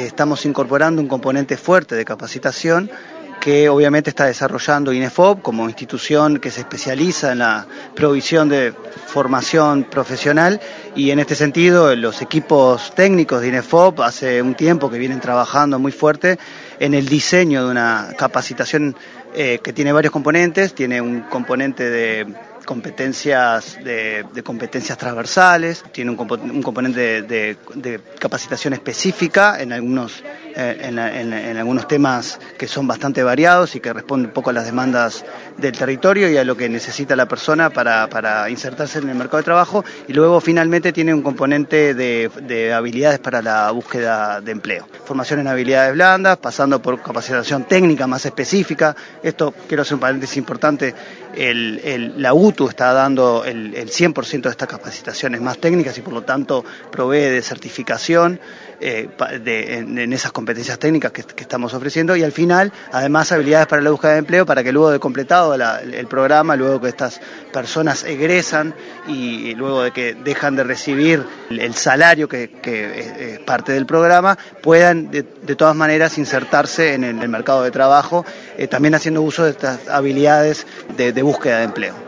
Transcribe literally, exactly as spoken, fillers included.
estamos incorporando un componente fuerte de capacitación que obviamente está desarrollando INEFOP como institución que se especializa en la provisión de formación profesional, y en este sentido los equipos técnicos de INEFOP hace un tiempo que vienen trabajando muy fuerte en el diseño de una capacitación eh, que tiene varios componentes. Tiene un componente de competencias de, de competencias transversales, tiene un, compo un componente de, de, de capacitación específica en algunos eh, en, en, en algunos temas que son bastante variados y que responden un poco a las demandas del territorio y a lo que necesita la persona para, para insertarse en el mercado de trabajo, y luego finalmente tiene un componente de, de habilidades para la búsqueda de empleo. Formación en habilidades blandas, pasando por capacitación técnica más específica. Esto, quiero hacer un paréntesis importante, el, el, la U T U está dando el, el cien por ciento de estas capacitaciones más técnicas y por lo tanto provee de certificación eh, de, en, en esas competencias técnicas que, que estamos ofreciendo, y al final además habilidades para la búsqueda de empleo, para que luego de completado la, el programa, luego que estas personas egresan y, y luego de que dejan de recibir el, el salario que, que es, es parte del programa, puedan de, de todas maneras insertarse en el, el mercado de trabajo, eh, también haciendo uso de estas habilidades de, de búsqueda de empleo.